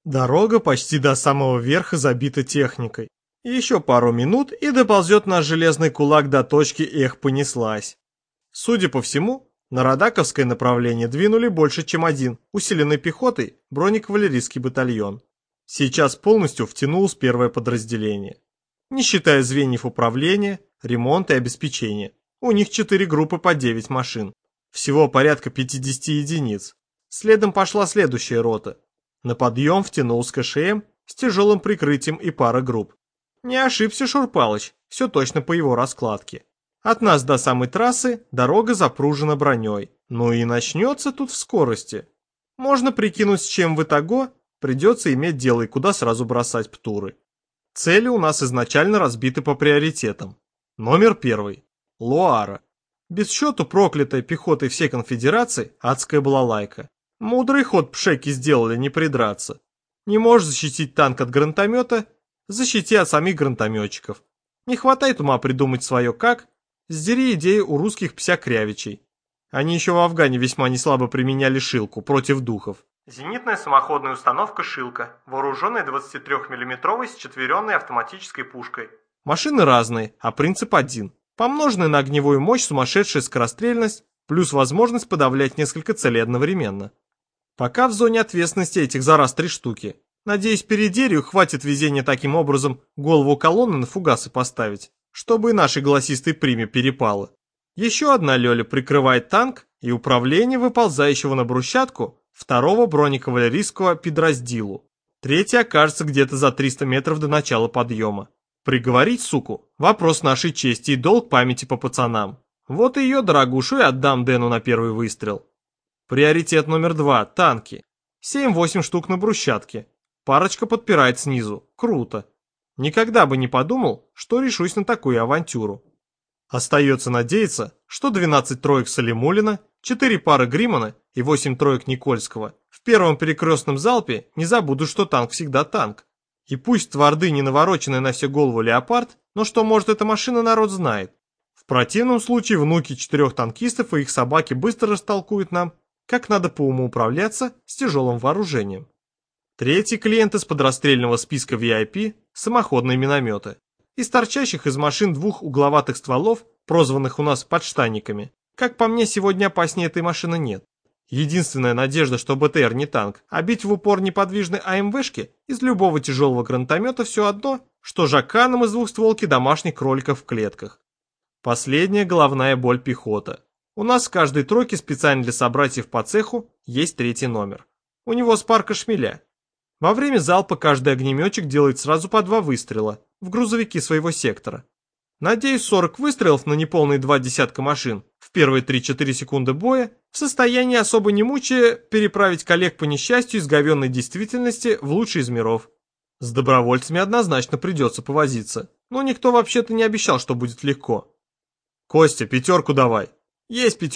Дорога почти до самого верха забита техникой. Еще пару минут и доползет наш железный кулак до точки «Эх, понеслась». Судя по всему, на Радаковское направление двинули больше, чем один, усиленный пехотой, бронекавалерийский батальон. Сейчас полностью втянулось первое подразделение. Не считая звеньев управления, ремонта и обеспечения. У них 4 группы по 9 машин. Всего порядка 50 единиц. Следом пошла следующая рота. На подъем втянулся КШМ с тяжелым прикрытием и пара групп. Не ошибся Шурпалыч, все точно по его раскладке. От нас до самой трассы дорога запружена броней. Ну и начнется тут в скорости. Можно прикинуть, с чем в итого придется иметь дело и куда сразу бросать птуры. Цели у нас изначально разбиты по приоритетам. Номер 1. Луара. Без счету проклятая пехотой всей конфедерации адская балалайка. Мудрый ход пшеки сделали, не придраться. Не можешь защитить танк от гранатомета, защити от самих гранатометчиков. Не хватает ума придумать свое как, сдери идею у русских псякрявичей. Они еще в Афгане весьма неслабо применяли шилку против духов. Зенитная самоходная установка «Шилка», вооруженная 23-мм счетверенной автоматической пушкой. Машины разные, а принцип один. Помноженная на огневую мощь сумасшедшая скорострельность, плюс возможность подавлять несколько целей одновременно. Пока в зоне ответственности этих за раз 3 штуки. Надеюсь, передерию хватит везения таким образом голову колонны на фугасы поставить, чтобы и нашей голосистой приме перепало. Еще одна Лёля прикрывает танк и управление выползающего на брусчатку второго бронекавалерийского подразделу. Третий окажется где-то за 300 метров до начала подъема. Приговорить, суку, вопрос нашей чести и долг памяти по пацанам. Вот ее, дорогушу, и отдам Дэну на первый выстрел. Приоритет номер 2 – танки. 7-8 штук на брусчатке. Парочка подпирает снизу. Круто. Никогда бы не подумал, что решусь на такую авантюру. Остается надеяться, что 12 троек Салимулина, 4 пары Гримана и 8 троек Никольского в первом перекрестном залпе не забудут, что танк всегда танк. И пусть тверды не навороченная на всю голову леопард, но что может эта машина, народ знает. В противном случае внуки 4 танкистов и их собаки быстро растолкуют нам, как надо по уму управляться с тяжелым вооружением. Третий клиент из подрастрельного списка VIP – самоходные минометы. Из торчащих из машин 2 угловатых стволов, прозванных у нас подштанниками. Как по мне, сегодня опаснее этой машины нет. Единственная надежда, что БТР не танк, а бить в упор неподвижной АМВшки из любого тяжелого гранатомета все одно, что жаканом из двухстволки домашних кроликов в клетках. Последняя головная боль пехота. У нас в каждой тройке специально для собратьев по цеху есть 3-й номер. У него спарка шмеля. Во время залпа каждый огнеметчик делает сразу по 2 выстрела в грузовики своего сектора. Надеюсь, 40 выстрелов на неполные 2 десятка машин в первые 3-4 секунды боя в состоянии, особо не мучая, переправить коллег по несчастью из говенной действительности в лучший из миров. С добровольцами однозначно придется повозиться, но никто вообще-то не обещал, что будет легко. Костя, 5 давай. Есть 5.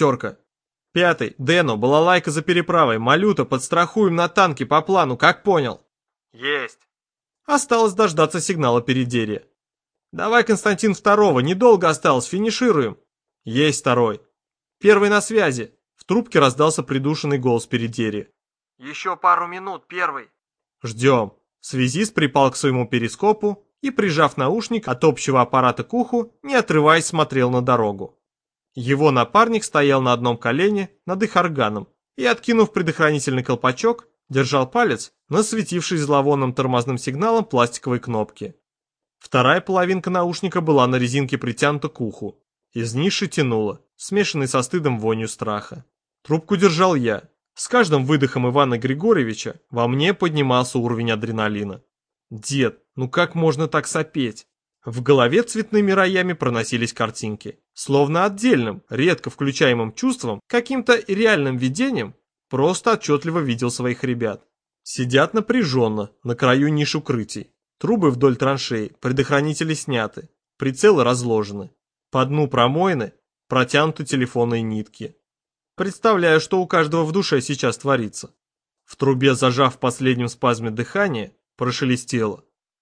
5. Дэну, балалайка за переправой, малюта, подстрахуем на танке по плану, как понял? Есть. Осталось дождаться сигнала передерия. Давай, Константин, 2, недолго осталось, финишируем. Есть 2. 1 на связи. В трубке раздался придушенный голос передерия. Еще пару минут, 1. Ждем. Связист припал к своему перископу и, прижав наушник от общего аппарата к уху, не отрываясь, смотрел на дорогу. Его напарник стоял на одном колене над их органом и, откинув предохранительный колпачок, держал палец на светившей зловонным тормозным сигналом пластиковой кнопки. Вторая половинка наушника была на резинке притянута к уху. Из ниши тянуло, смешанной со стыдом вонью страха. Трубку держал я. С каждым выдохом Ивана Григорьевича во мне поднимался уровень адреналина. Дед, ну как можно так сопеть? В голове цветными роями проносились картинки. Словно отдельным, редко включаемым чувством, каким-то реальным видением, просто отчетливо видел своих ребят. Сидят напряженно, на краю ниш укрытий. Трубы вдоль траншеи, предохранители сняты, прицелы разложены. По дну промоины протянуты телефонные нитки. Представляю, что у каждого в душе сейчас творится. В трубе, зажав в последнем спазме дыхания, прошелестело.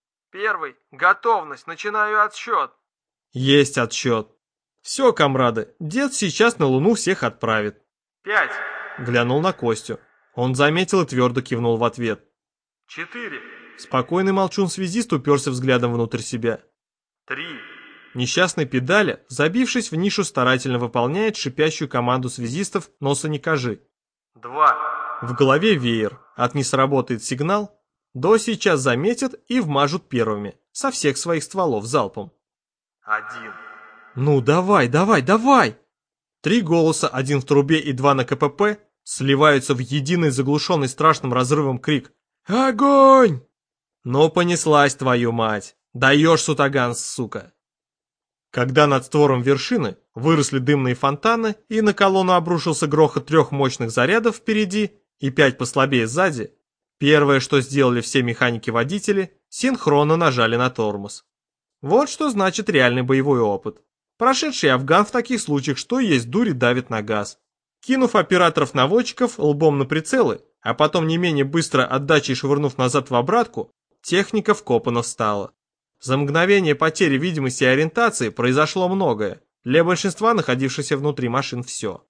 1. Готовность, начинаю отсчет. Есть отсчет. Все, комрады, дед сейчас на Луну всех отправит. 5. Глянул на Костю. Он заметил и твердо кивнул в ответ. 4. Спокойный молчун-связист уперся взглядом внутрь себя. 3. Несчастный педаля, забившись в нишу, старательно выполняет шипящую команду связистов «носа не кажи». 2. В голове веер. От «не сработает сигнал» до «сейчас заметят» и вмажут первыми, со всех своих стволов залпом. 1. Ну давай, давай, давай! 3 голоса, 1 в трубе и 2 на КПП, сливаются в единый заглушенный страшным разрывом крик «Огонь!». Ну понеслась, твою мать! Даешь, сутаган, сука! Когда над створом вершины выросли дымные фонтаны и на колонну обрушился грохот 3 мощных зарядов впереди и 5 послабее сзади, первое, что сделали все механики-водители, синхронно нажали на тормоз. Вот что значит реальный боевой опыт. Прошедший афган в таких случаях, что есть дури, давит на газ. Кинув операторов-наводчиков лбом на прицелы, а потом не менее быстро отдачей швырнув назад в обратку, техника вкопана встала. За мгновение потери видимости и ориентации произошло многое. Для большинства находившихся внутри машин все.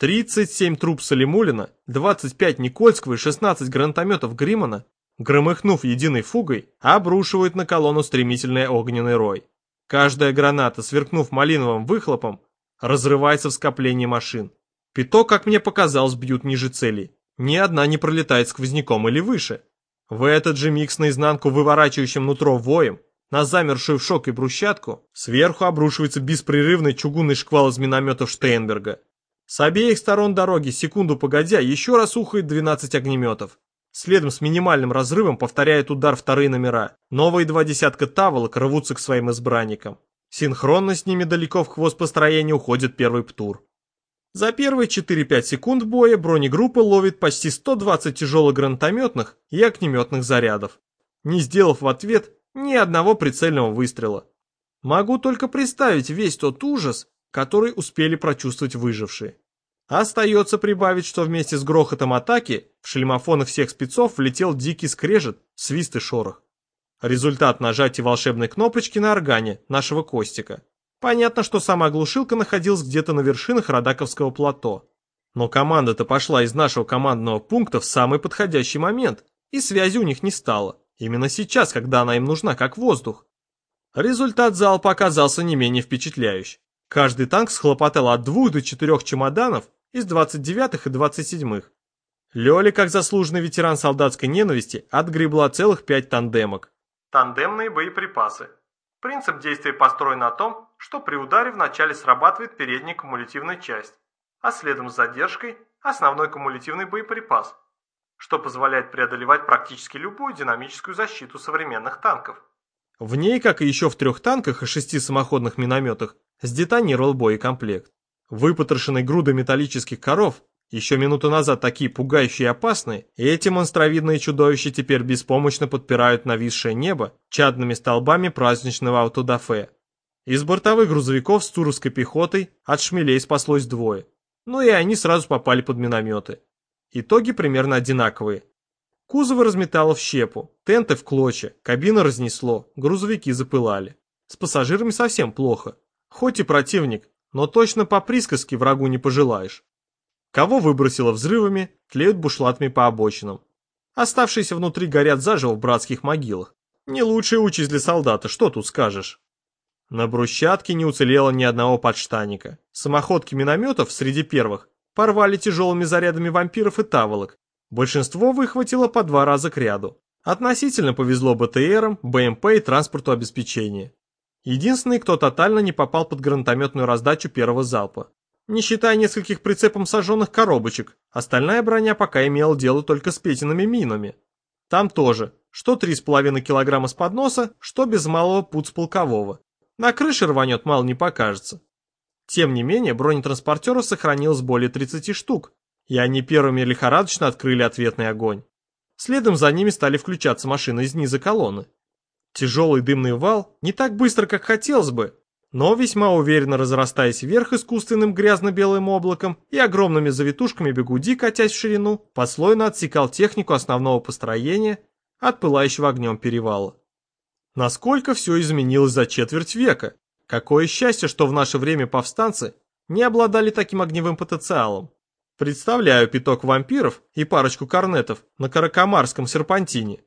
37 труб Салимуллина, 25 Никольского и 16 гранатометов Гриммана, громыхнув единой фугой, обрушивают на колонну стремительный огненный рой. Каждая граната, сверкнув малиновым выхлопом, разрывается в скоплении машин. Пяток, как мне показалось, бьют ниже целей. Ни одна не пролетает сквозняком или выше. В этот же миг с наизнанку выворачивающим нутро воем, на замершую в шоке брусчатку, сверху обрушивается беспрерывный чугунный шквал из минометов Штейнберга. С обеих сторон дороги, секунду погодя, еще раз ухает 12 огнеметов. Следом с минимальным разрывом повторяет удар вторые номера. Новые 2 десятка таволок рвутся к своим избранникам. Синхронно с ними далеко в хвост построения уходит первый ПТУР. За первые 4-5 секунд боя бронегруппа ловит почти 120 тяжелых гранатометных и огнеметных зарядов, не сделав в ответ ни одного прицельного выстрела. Могу только представить весь тот ужас, который успели прочувствовать выжившие. Остается прибавить, что вместе с грохотом атаки в шлемофоны всех спецов влетел дикий скрежет, свист и шорох. Результат нажатия волшебной кнопочки на органе нашего Костика. Понятно, что сама глушилка находилась где-то на вершинах Радаковского плато. Но команда-то пошла из нашего командного пункта в самый подходящий момент, и связи у них не стало. Именно сейчас, когда она им нужна, как воздух. Результат залпа оказался не менее впечатляющий. Каждый танк схлопотал от 2 до 4 чемоданов из 29-х и 27-х. Лёля, как заслуженный ветеран солдатской ненависти, отгребла целых 5 тандемок. Тандемные боеприпасы. Принцип действия построен на том, что при ударе вначале срабатывает передняя кумулятивная часть, а следом с задержкой основной кумулятивный боеприпас, что позволяет преодолевать практически любую динамическую защиту современных танков. В ней, как и еще в 3 танках и 6 самоходных минометах, сдетонировал боекомплект. Выпотрошенной грудой металлических коров, еще минуту назад такие пугающие и опасные, эти монстровидные чудовища теперь беспомощно подпирают нависшее небо чадными столбами праздничного автодафе. Из бортовых грузовиков с туровской пехотой от шмелей спаслось 2, но и они сразу попали под минометы. Итоги примерно одинаковые. Кузовы разметало в щепу, тенты в клочья, кабина разнесло, грузовики запылали. С пассажирами совсем плохо. Хоть и противник, но точно по присказке врагу не пожелаешь. Кого выбросило взрывами, тлеют бушлатами по обочинам. Оставшиеся внутри горят заживо в братских могилах. Не лучшая участь для солдата, что тут скажешь. На брусчатке не уцелело ни одного подштанника. Самоходки минометов среди первых порвали тяжелыми зарядами вампиров и таволок. Большинство выхватило по 2 раза к ряду. Относительно повезло БТРам, БМП и транспорту обеспечения. Единственный, кто тотально не попал под гранатометную раздачу первого залпа. Не считая нескольких прицепом сожженных коробочек, остальная броня пока имела дело только с Петиными минами. Там тоже, что 3,5 килограмма с подноса, что без малого пуд с полкового. На крыше рванет, мало не покажется. Тем не менее, бронетранспортеров сохранилось более 30 штук, и они первыми лихорадочно открыли ответный огонь. Следом за ними стали включаться машины из низа колонны. Тяжелый дымный вал, не так быстро, как хотелось бы, но весьма уверенно разрастаясь вверх искусственным грязно-белым облаком и огромными завитушками бегуди, катясь в ширину, послойно отсекал технику основного построения от пылающего огнем перевала. Насколько все изменилось за четверть века! Какое счастье, что в наше время повстанцы не обладали таким огневым потенциалом. Представляю пяток вампиров и парочку корнетов на Каракамарском серпантине.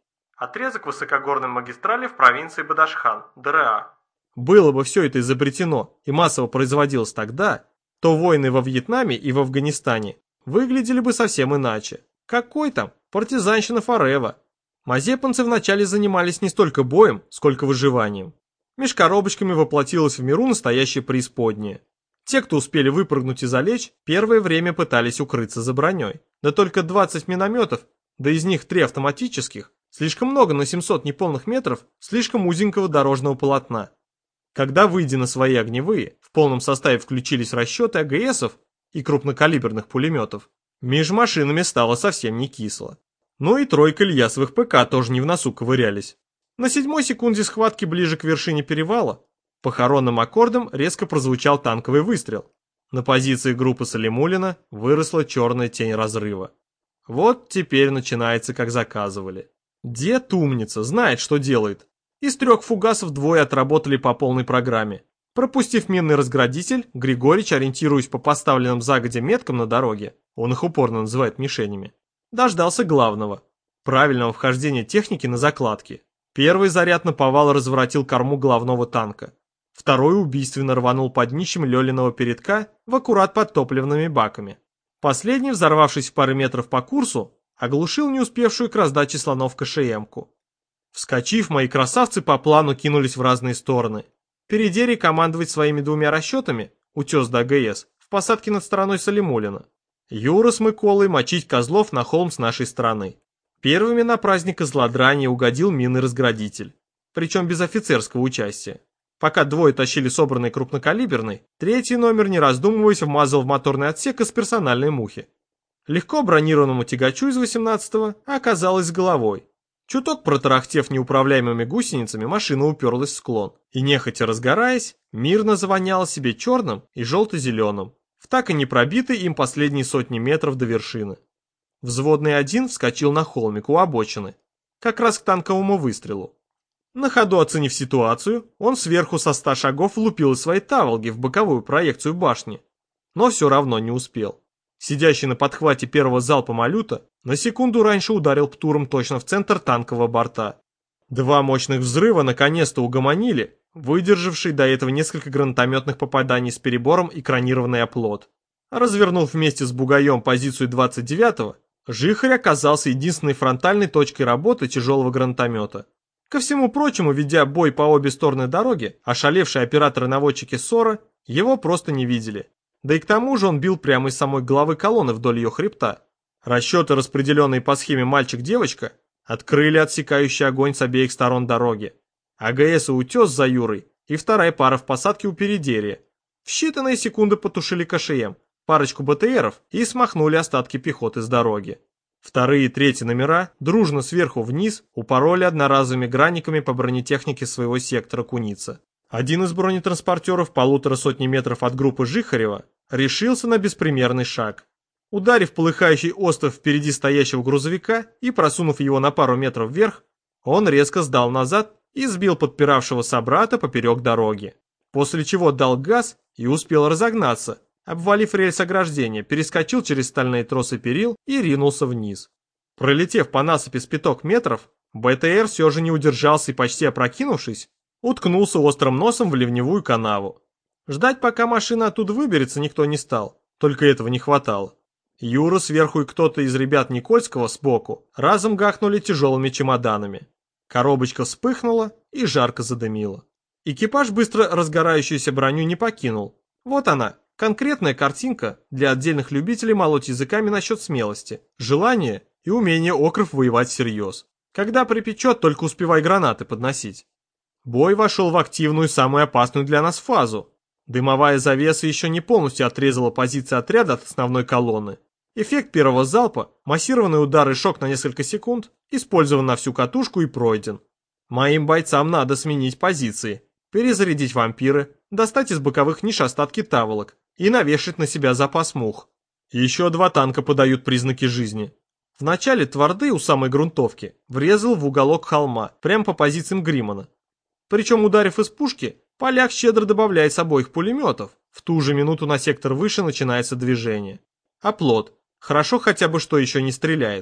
Отрезок высокогорной магистрали в провинции Бадахшан, ДРА. Было бы все это изобретено и массово производилось тогда, то войны во Вьетнаме и в Афганистане выглядели бы совсем иначе. Какой там партизанщина Форева? Мазепанцы вначале занимались не столько боем, сколько выживанием. Меж коробочками воплотилось в миру настоящее преисподнее. Те, кто успели выпрыгнуть и залечь, первое время пытались укрыться за броней. Да только 20 минометов, да из них 3 автоматических, слишком много на 700 неполных метров слишком узенького дорожного полотна. Когда, выйдя на свои огневые, в полном составе включились расчеты АГСов и крупнокалиберных пулеметов, меж машинами стало совсем не кисло. Но и тройка Ильясовых ПК тоже не в носу ковырялись. На 7-й секунде схватки ближе к вершине перевала похоронным аккордом резко прозвучал танковый выстрел. На позиции группы Салимуллина выросла черная тень разрыва. Вот теперь начинается, как заказывали. Дед умница, знает, что делает. Из 3 фугасов 2 отработали по полной программе. Пропустив минный разградитель, Григорич, ориентируясь по поставленным загодя меткам на дороге, он их упорно называет мишенями, дождался главного – правильного вхождения техники на закладки. Первый заряд наповал разворотил корму главного танка. Второй убийственно рванул под днищем Лёлиного передка в аккурат под топливными баками. Последний, взорвавшись в пары метров по курсу, оглушил не успевшую к раздаче слонов КШМ-ку. Вскочив, мои красавцы по плану кинулись в разные стороны. Передери командовать своими 2 расчетами, утес до АГС, в посадке над стороной Салимуллина. Юра с Миколой мочить козлов на холм с нашей стороны. Первыми на праздник злодрания угодил минный разградитель, причем без офицерского участия. Пока 2 тащили собранный крупнокалиберный, 3-й номер, не раздумываясь, вмазал в моторный отсек из персональной мухи. Легко бронированному тягачу из 18-го оказалось с головой. Чуток протарахтев неуправляемыми гусеницами, машина уперлась в склон и, нехотя разгораясь, мирно завоняла себе черным и желто-зеленым, в так и не пробитой им последние сотни метров до вершины. Взводный 1 вскочил на холмик у обочины, как раз к танковому выстрелу. На ходу оценив ситуацию, он сверху со 100 шагов влупил из своей таволги в боковую проекцию башни, но все равно не успел. Сидящий на подхвате первого залпа малюта на секунду раньше ударил птуром точно в центр танкового борта. 2 мощных взрыва наконец-то угомонили выдержавший до этого несколько гранатометных попаданий с перебором экранированный оплот. Развернув вместе с бугаем позицию 29-го, Жихарь оказался единственной фронтальной точкой работы тяжелого гранатомета. Ко всему прочему, ведя бой по обе стороны дороги, ошалевшие операторы-наводчики СОРа его просто не видели. Да и к тому же он бил прямо из самой головы колонны вдоль ее хребта. Расчеты, распределенные по схеме мальчик-девочка, открыли отсекающий огонь с обеих сторон дороги. АГС и утес за Юрой и 2-я пара в посадке у передерия. В считанные секунды потушили КШМ, парочку БТРов и смахнули остатки пехоты с дороги. 2-й и 3-й номера дружно сверху вниз упороли одноразовыми гранниками по бронетехнике своего сектора Куница. Один из бронетранспортеров 1,5 сотни метров от группы Жихарева решился на беспримерный шаг. Ударив полыхающий остов впереди стоящего грузовика и просунув его на пару метров вверх, он резко сдал назад и сбил подпиравшего собрата поперек дороги. После чего дал газ и успел разогнаться, обвалив рельс ограждения, перескочил через стальные тросы перил и ринулся вниз. Пролетев по насыпи с 5 метров, БТР все же не удержался и, почти опрокинувшись, уткнулся острым носом в ливневую канаву. Ждать, пока машина оттуда выберется, никто не стал, только этого не хватало. Юра сверху и кто-то из ребят Никольского сбоку разом гахнули тяжелыми чемоданами. Коробочка вспыхнула и жарко задымила. Экипаж быстро разгорающуюся броню не покинул. Вот она, конкретная картинка для отдельных любителей молоть языками насчет смелости, желания и умения окров воевать всерьез. Когда припечет, только успевай гранаты подносить. Бой вошел в активную, самую опасную для нас фазу. Дымовая завеса еще не полностью отрезала позиции отряда от основной колонны. Эффект первого залпа, массированный удар и шок на несколько секунд, использован на всю катушку и пройден. Моим бойцам надо сменить позиции, перезарядить вампиры, достать из боковых ниш остатки таволок и навешать на себя запас мух. Еще 2 танка подают признаки жизни. Вначале Тварды у самой грунтовки врезал в уголок холма, прямо по позициям Гримана. Причем, ударив из пушки, поляк щедро добавляет с обоих пулеметов. В ту же минуту на сектор выше начинается движение. Оплот. Хорошо хотя бы, что еще не стреляет.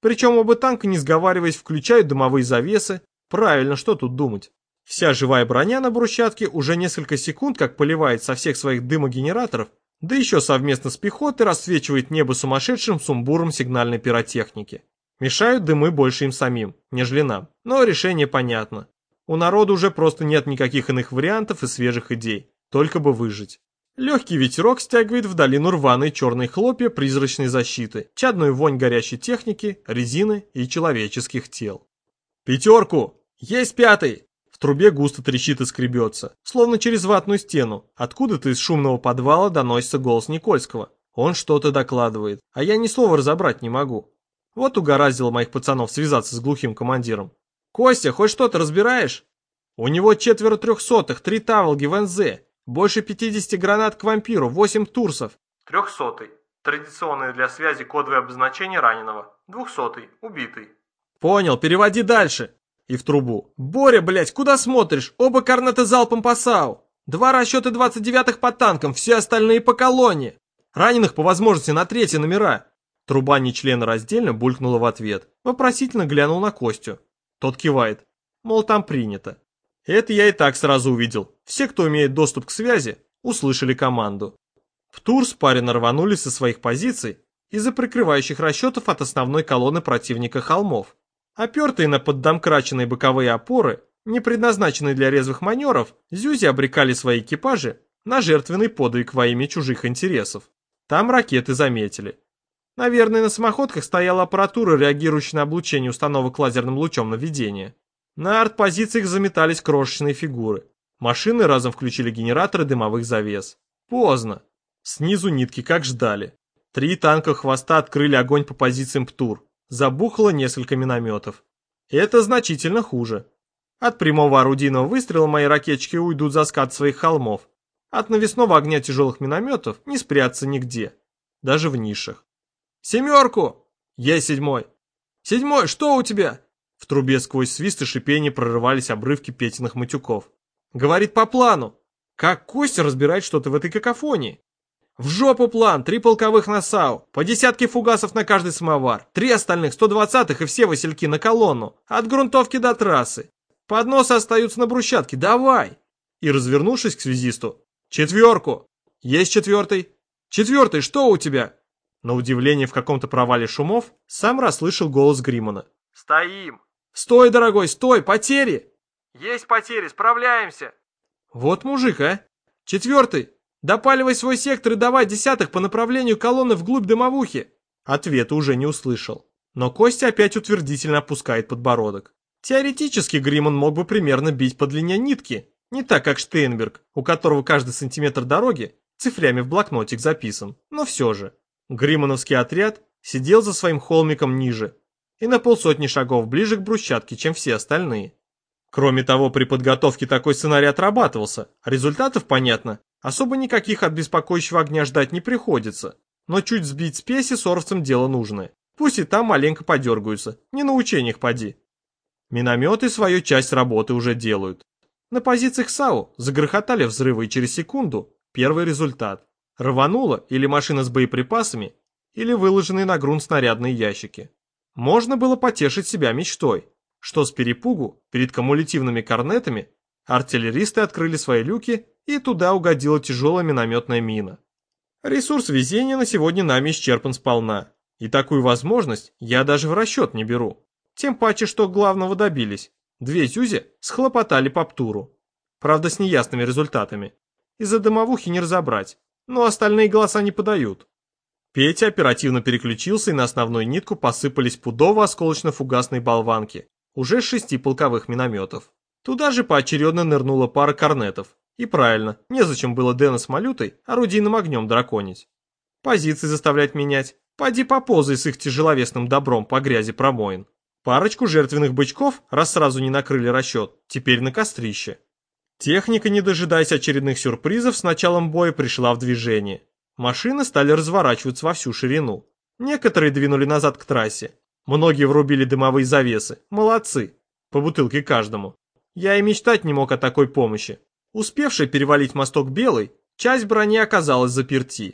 Причем оба танка, не сговариваясь, включают дымовые завесы. Правильно, что тут думать. Вся живая броня на брусчатке уже несколько секунд как поливает со всех своих дымогенераторов, да еще совместно с пехотой расцвечивает небо сумасшедшим сумбуром сигнальной пиротехники. Мешают дымы больше им самим, нежели нам. Но решение понятно. У народа уже просто нет никаких иных вариантов и свежих идей. Только бы выжить. Легкий ветерок стягивает в долину рваные черные хлопья призрачной защиты, чадную вонь горящей техники, резины и человеческих тел. «Пятерку! Есть пятый!» В трубе густо трещит и скребется, словно через ватную стену. Откуда-то из шумного подвала доносится голос Никольского. Он что-то докладывает, а я ни слова разобрать не могу. Вот угораздило моих пацанов связаться с глухим командиром. «Костя, хоть что-то разбираешь?» «У него 4 300-х, 3 таволги в НЗ, больше 50 гранат к вампиру, 8 турсов». 300-й. Традиционное для связи кодовое обозначение раненого. 200-й. Убитый. «Понял, переводи дальше». И в трубу. «Боря, блядь, куда смотришь? Оба корнета залпом по САУ. 2 расчета 29-х по танкам, все остальные по колонне. Раненых по возможности на 3-е номера». Труба нечленораздельно булькнула в ответ. Вопросительно глянул на Костю. Тот кивает. Мол, там принято. Это я и так сразу увидел. Все, кто имеет доступ к связи, услышали команду. В Турс паренно рванули со своих позиций из-за прикрывающих расчетов от основной колонны противника холмов. Опертые на поддомкраченные боковые опоры, не предназначенные для резвых маневров, зюзи обрекали свои экипажи на жертвенный подвиг во имя чужих интересов. Там ракеты заметили. Наверное, на самоходках стояла аппаратура, реагирующая на облучение установок лазерным лучом наведения. На артпозициях заметались крошечные фигуры. Машины разом включили генераторы дымовых завес. Поздно. Снизу нитки как ждали. 3 танка хвоста открыли огонь по позициям ПТУР. Забухало несколько минометов. Это значительно хуже. От прямого орудийного выстрела мои ракетчики уйдут за скат своих холмов. От навесного огня тяжелых минометов не спрятаться нигде. Даже в нишах. «Семерку!» «Есть 7-й!» «7-й, что у тебя?» В трубе сквозь свист и шипение прорывались обрывки Петиных матюков. «Говорит по плану!» Как Костя разбирает что-то в этой какофонии? «В жопу план! 3 полковых на САУ, по 10 фугасов на каждый самовар, 3 остальных 120-х и все васильки на колонну, от грунтовки до трассы. Подносы остаются на брусчатке, давай!» И, развернувшись к связисту, «4-ку! Есть 4-й! 4-й, что у тебя?» На удивление в каком-то провале шумов сам расслышал голос Гриммана. «Стоим!» «Стой, дорогой, стой! Потери!» «Есть потери, справляемся!» «Вот мужик, а! 4-й! Допаливай свой сектор и давай 10-х по направлению колонны вглубь дымовухи!» Ответа уже не услышал. Но Костя опять утвердительно опускает подбородок. Теоретически Гримман мог бы примерно бить по длине нитки. Не так, как Штейнберг, у которого каждый сантиметр дороги цифрями в блокнотик записан. Но все же. Гриммановский отряд сидел за своим холмиком ниже и на 150 шагов ближе к брусчатке, чем все остальные. Кроме того, при подготовке такой сценарий отрабатывался. Результатов, понятно, особо никаких от беспокоящего огня ждать не приходится. Но чуть сбить спеси соровцам дело нужное. Пусть и там маленько подергаются, не на учениях поди. Минометы свою часть работы уже делают. На позициях САУ загрохотали взрывы, и через секунду первый результат. Рвануло или машина с боеприпасами, или выложенные на грунт снарядные ящики. Можно было потешить себя мечтой, что с перепугу перед кумулятивными корнетами артиллеристы открыли свои люки, и туда угодила тяжелая минометная мина. Ресурс везения на сегодня нами исчерпан сполна, и такую возможность я даже в расчет не беру. Тем паче, что главного добились. 2 зюзи схлопотали по ПТУРу. Правда, с неясными результатами. Из-за дымовухи не разобрать, но остальные голоса не подают. Петя оперативно переключился, и на основную нитку посыпались пудово-осколочно-фугасные болванки, уже с 6 полковых минометов. Туда же поочередно нырнула пара корнетов. И правильно, незачем было Дэна с Малютой орудийным огнем драконить. Позиции заставлять менять. Поди поползай с их тяжеловесным добром по грязи промоин. Парочку жертвенных бычков, раз сразу не накрыли расчет, теперь на кострище. Техника, не дожидаясь очередных сюрпризов, с началом боя пришла в движение. Машины стали разворачиваться во всю ширину. Некоторые двинули назад к трассе. Многие врубили дымовые завесы. Молодцы. По бутылке каждому. Я и мечтать не мог о такой помощи. Успевшая перевалить мосток Белый, часть брони оказалась заперти.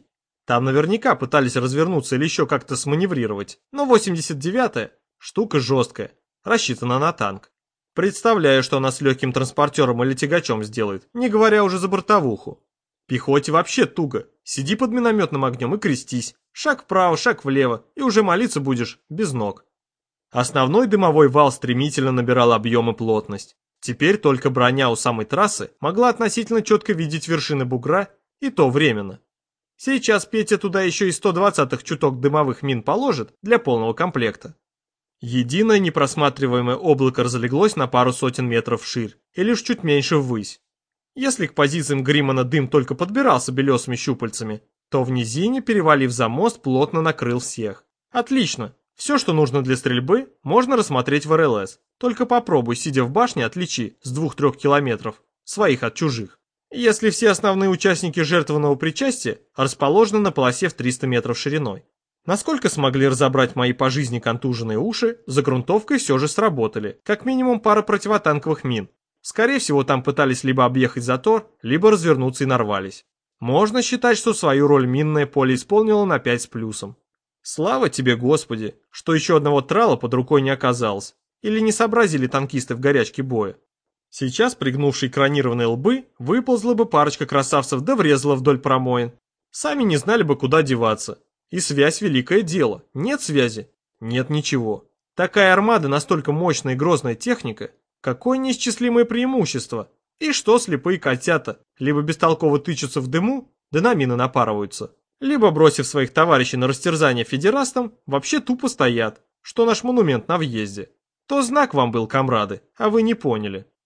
Там наверняка пытались развернуться или еще как-то сманеврировать, но 89-я штука жесткая, рассчитана на танк. Представляю, что она с легким транспортером или тягачом сделает, не говоря уже за бортовуху. Пехоте вообще туго. Сиди под минометным огнем и крестись. Шаг вправо, шаг влево, и уже молиться будешь без ног. Основной дымовой вал стремительно набирал объем и плотность. Теперь только броня у самой трассы могла относительно четко видеть вершины бугра, и то временно. Сейчас Петя туда еще и 120-х чуток дымовых мин положит для полного комплекта. Единое непросматриваемое облако разлеглось на пару сотен метров вширь и лишь чуть меньше ввысь. Если к позициям Гриммана дым только подбирался белесыми щупальцами, то в низине, перевалив за мост, плотно накрыл всех. Отлично. Все, что нужно для стрельбы, можно рассмотреть в РЛС. Только попробуй, сидя в башне, отличи с 2-3 километров своих от чужих. Если все основные участники жертвованного причастия расположены на полосе в 300 метров шириной. Насколько смогли разобрать мои по жизни контуженные уши, за грунтовкой все же сработали, как минимум пара противотанковых мин. Скорее всего, там пытались либо объехать затор, либо развернуться и нарвались. Можно считать, что свою роль минное поле исполнило на 5 с плюсом. Слава тебе, Господи, что еще одного трала под рукой не оказалось. Или не сообразили танкисты в горячке боя. Сейчас, пригнувшие экранированные лбы, выползла бы парочка красавцев да врезала вдоль промоин. Сами не знали бы, куда деваться. И связь — великое дело. Нет связи? Нет ничего. Такая армада, настолько мощная и грозная техника, какое неисчислимое преимущество. И что слепые котята, либо бестолково тычутся в дыму, да на мины напарываются, либо, бросив своих товарищей на растерзание федерастам, вообще тупо стоят, что наш монумент на въезде. То знак вам был, комрады, а вы не поняли.